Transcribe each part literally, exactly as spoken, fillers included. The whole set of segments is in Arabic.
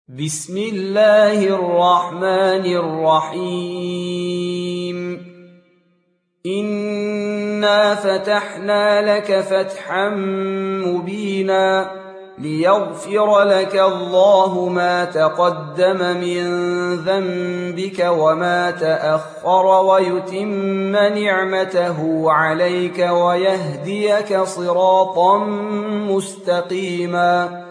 بسم الله الرحمن الرحيم إنا فتحنا لك فتحا مبينا ليغفر لك الله ما تقدم من ذنبك وما تأخر ويتم نعمته عليك ويهديك صراطا مستقيما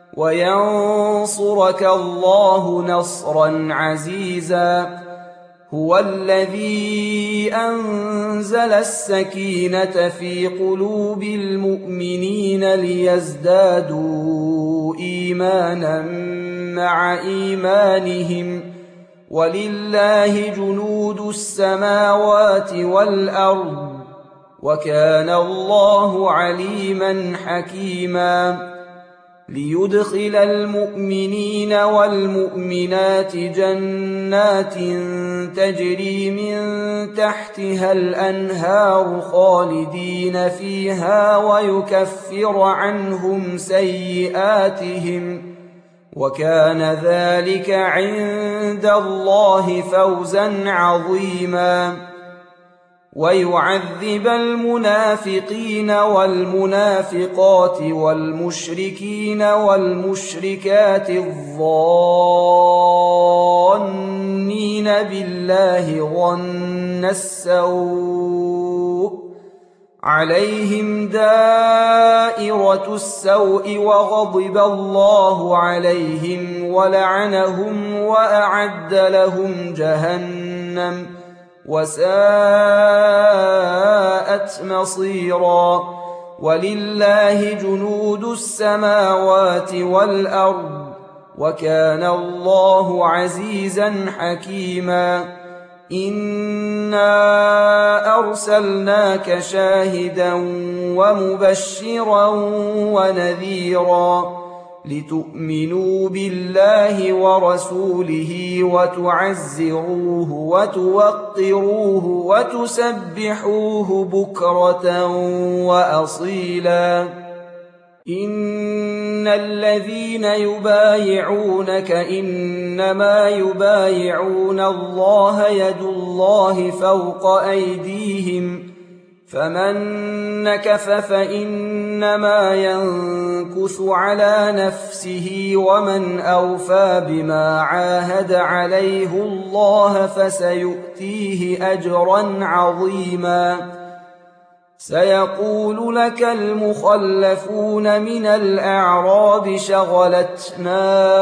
وينصرك الله نصرا عزيزا هو الذي أنزل السكينة في قلوب المؤمنين ليزدادوا إيمانا مع إيمانهم ولله جنود السماوات والأرض وكان الله عليما حكيما ليدخل المؤمنين والمؤمنات جنات تجري من تحتها الأنهار خالدين فيها ويكفر عنهم سيئاتهم وكان ذلك عند الله فوزا عظيما ويعذب المنافقين والمنافقات والمشركين والمشركات الظانين بالله ظن السوء عليهم دائرة السوء وغضب الله عليهم ولعنهم وأعد لهم جهنم وساءت مصيرا ولله جنود السماوات والأرض وكان الله عزيزا حكيما إنا أرسلناك شاهدا ومبشرا ونذيرا لتؤمنوا بالله ورسوله وتعزروه وتوقروه وتسبحوه بكرة وأصيلا إن الذين يبايعونك إنما يبايعون الله يد الله فوق أيديهم فمن نكث فإنما ينكث على نفسه ومن أوفى بما عاهد عليه الله فسيؤتيه أجرا عظيما سيقول لك المخلفون من الأعراب شغلتنا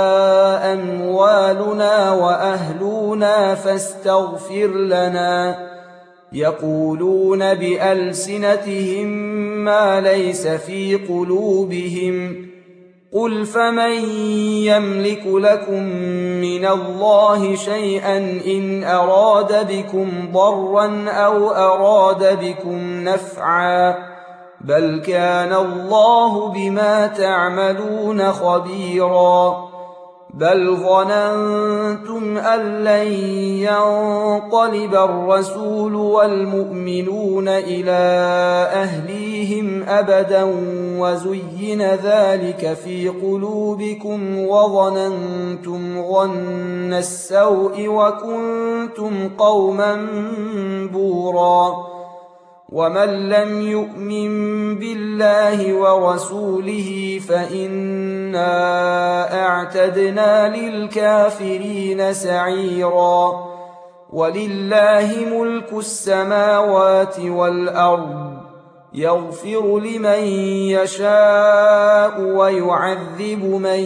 أموالنا وأهلنا فاستغفر لنا يقولون بألسنتهم ما ليس في قلوبهم قل فمن يملك لكم من الله شيئا إن أراد بكم ضرا أو أراد بكم نفعا بل كان الله بما تعملون خبيرا بل ظننتم أن لن ينقلب الرسول والمؤمنون إلى أهليهم أبدا وزين ذلك في قلوبكم وظننتم ظن السوء وكنتم قوما بورا ومن لم يؤمن بالله ورسوله فإنا أعتدنا للكافرين سعيرا ولله ملك السماوات والأرض يغفر لمن يشاء ويعذب من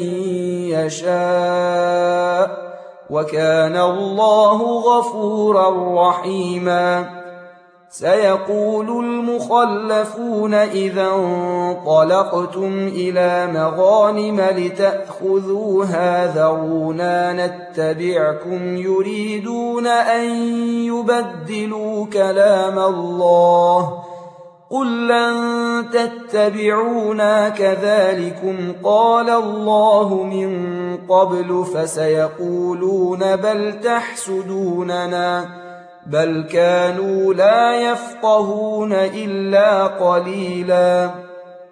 يشاء وكان الله غفورا رحيما سيقول المخلفون إذا انطلقتم إلى مغانم لتأخذوها ذرونا نتبعكم يريدون أن يبدلوا كلام الله قل لن تتبعونا كذلكم قال الله من قبل فسيقولون بل تحسدوننا بل كانوا لا يفقهون إلا قليلا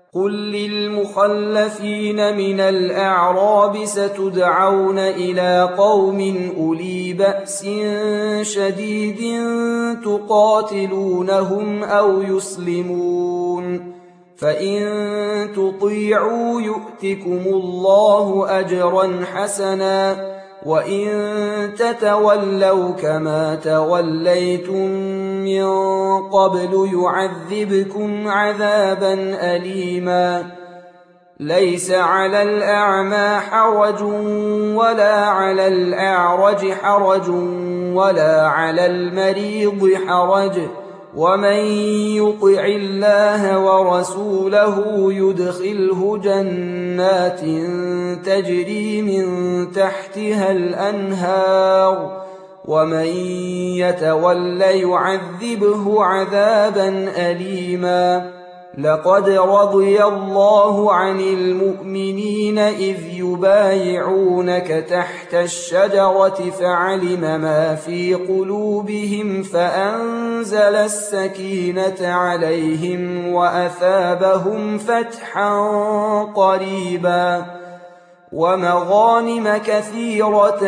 قل للمخلفين من الأعراب ستدعون إلى قوم أولي بأس شديد تقاتلونهم أو يسلمون فإن تطيعوا يؤتكم الله أجرا حسنا وإن تتولوا كما توليتم من قبل يعذبكم عذابا أليما ليس على الأعمى حرج ولا على الأعرج حرج ولا على المريض حرج ومن يطع الله ورسوله يدخله جنات تجري من تحتها الأنهار ومن يتول يعذبه عذابا أليما لقد رضي الله عن المؤمنين إذ يبايعونك تحت الشجرة فعلم ما في قلوبهم فأنزل السكينة عليهم وأثابهم فتحا قريبا ومغانم كثيرة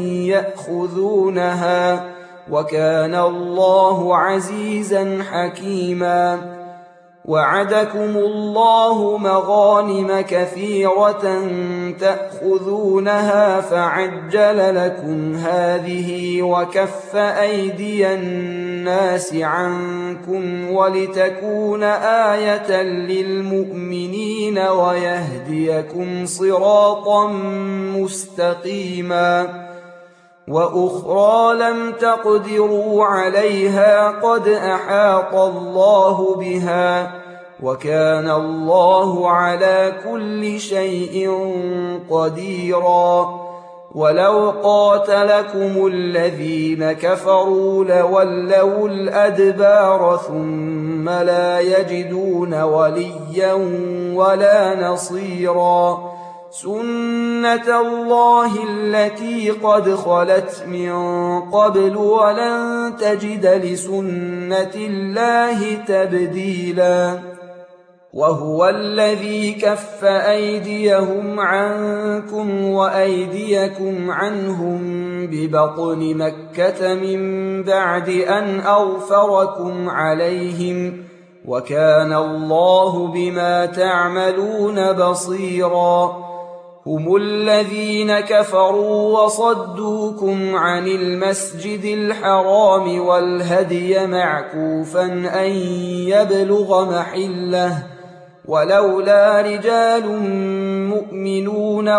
يأخذونها وكان الله عزيزا حكيما وعدكم الله مغانم كثيرة تأخذونها فعجل لكم هذه وكف أيدي الناس عنكم ولتكون آية للمؤمنين ويهديكم صراطا مستقيما وأخرى لم تقدروا عليها قد أحاط الله بها وكان الله على كل شيء قديرا ولو قاتلكم الذين كفروا لولوا الأدبار ثم لا يجدون وليا ولا نصيرا سنة الله التي قد خلت من قبل ولن تجد لسنة الله تبديلا وهو الذي كف أيديهم عنكم وأيديكم عنهم ببطن مكة من بعد أن أغفركم عليهم وكان الله بما تعملون بصيرا هم الذين كفروا وصدوكم عن المسجد الحرام والهدي معكوفا أن يبلغ محله ولولا رجال مؤمنون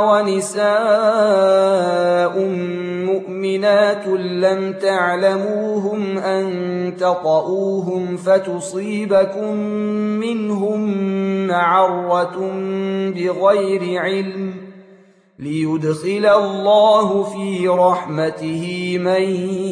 ونساء مؤمنات لم تعلموهم أن تطؤوهم فتصيبكم منهم معرة بغير علم ليدخل الله في رحمته من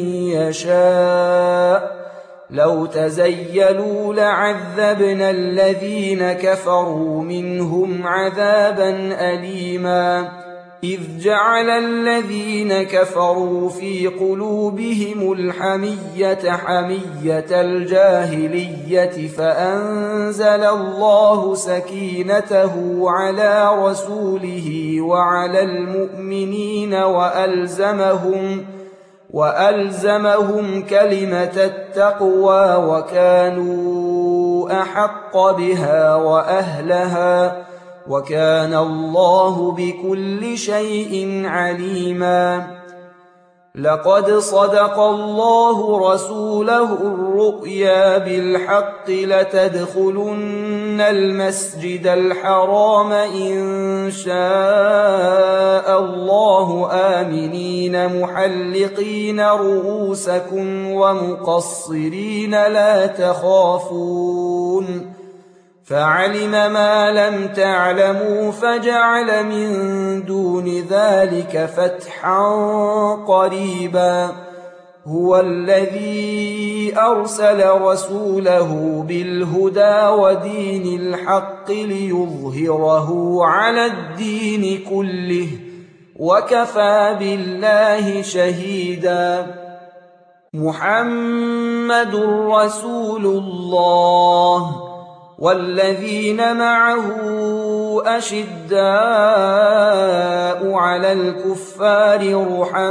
يشاء لو تزيلوا لعذبنا الذين كفروا منهم عذابا أليما إذ جعل الذين كفروا في قلوبهم الحمية حمية الجاهلية فأنزل الله سكينته على رسوله وعلى المؤمنين وألزمهم وألزمهم كلمة التقوى وكانوا أحق بها وأهلها وكان الله بكل شيء عليما لقد صدق الله رسوله الرؤيا بالحق لتدخلن المسجد الحرام إن شاء الله آمنين محلقين رؤوسكم ومقصرين لا تخافون فعلم ما لم تعلموا فجعل من دون ذلك فتحا قريبا هو الذي أرسل رسوله بالهدى ودين الحق ليظهره على الدين كله وكفى بالله شهيدا محمد رسول الله والذين معه أشداء على الكفار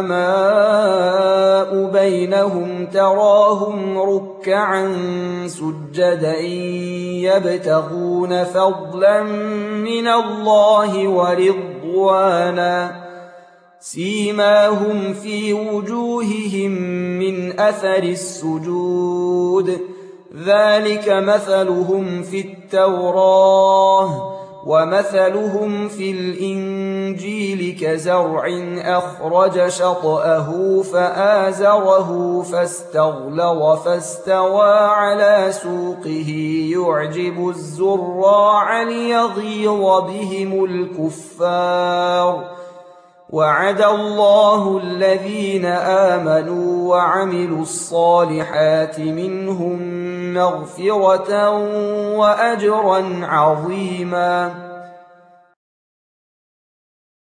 رحماء بينهم تراهم ركعا سجدا يبتغون فضلا من الله ورضوانا سيماهم في وجوههم من أثر السجود ذلك مثلهم في التوراة ومثلهم في الإنجيل كزرع أخرج شطأه فآزره فاستغلظ فاستوى على سوقه يعجب الزراع ليغيظ بهم الكفار وعد الله الذين آمنوا وعملوا الصالحات منهم مغفرة وأجرا عظيما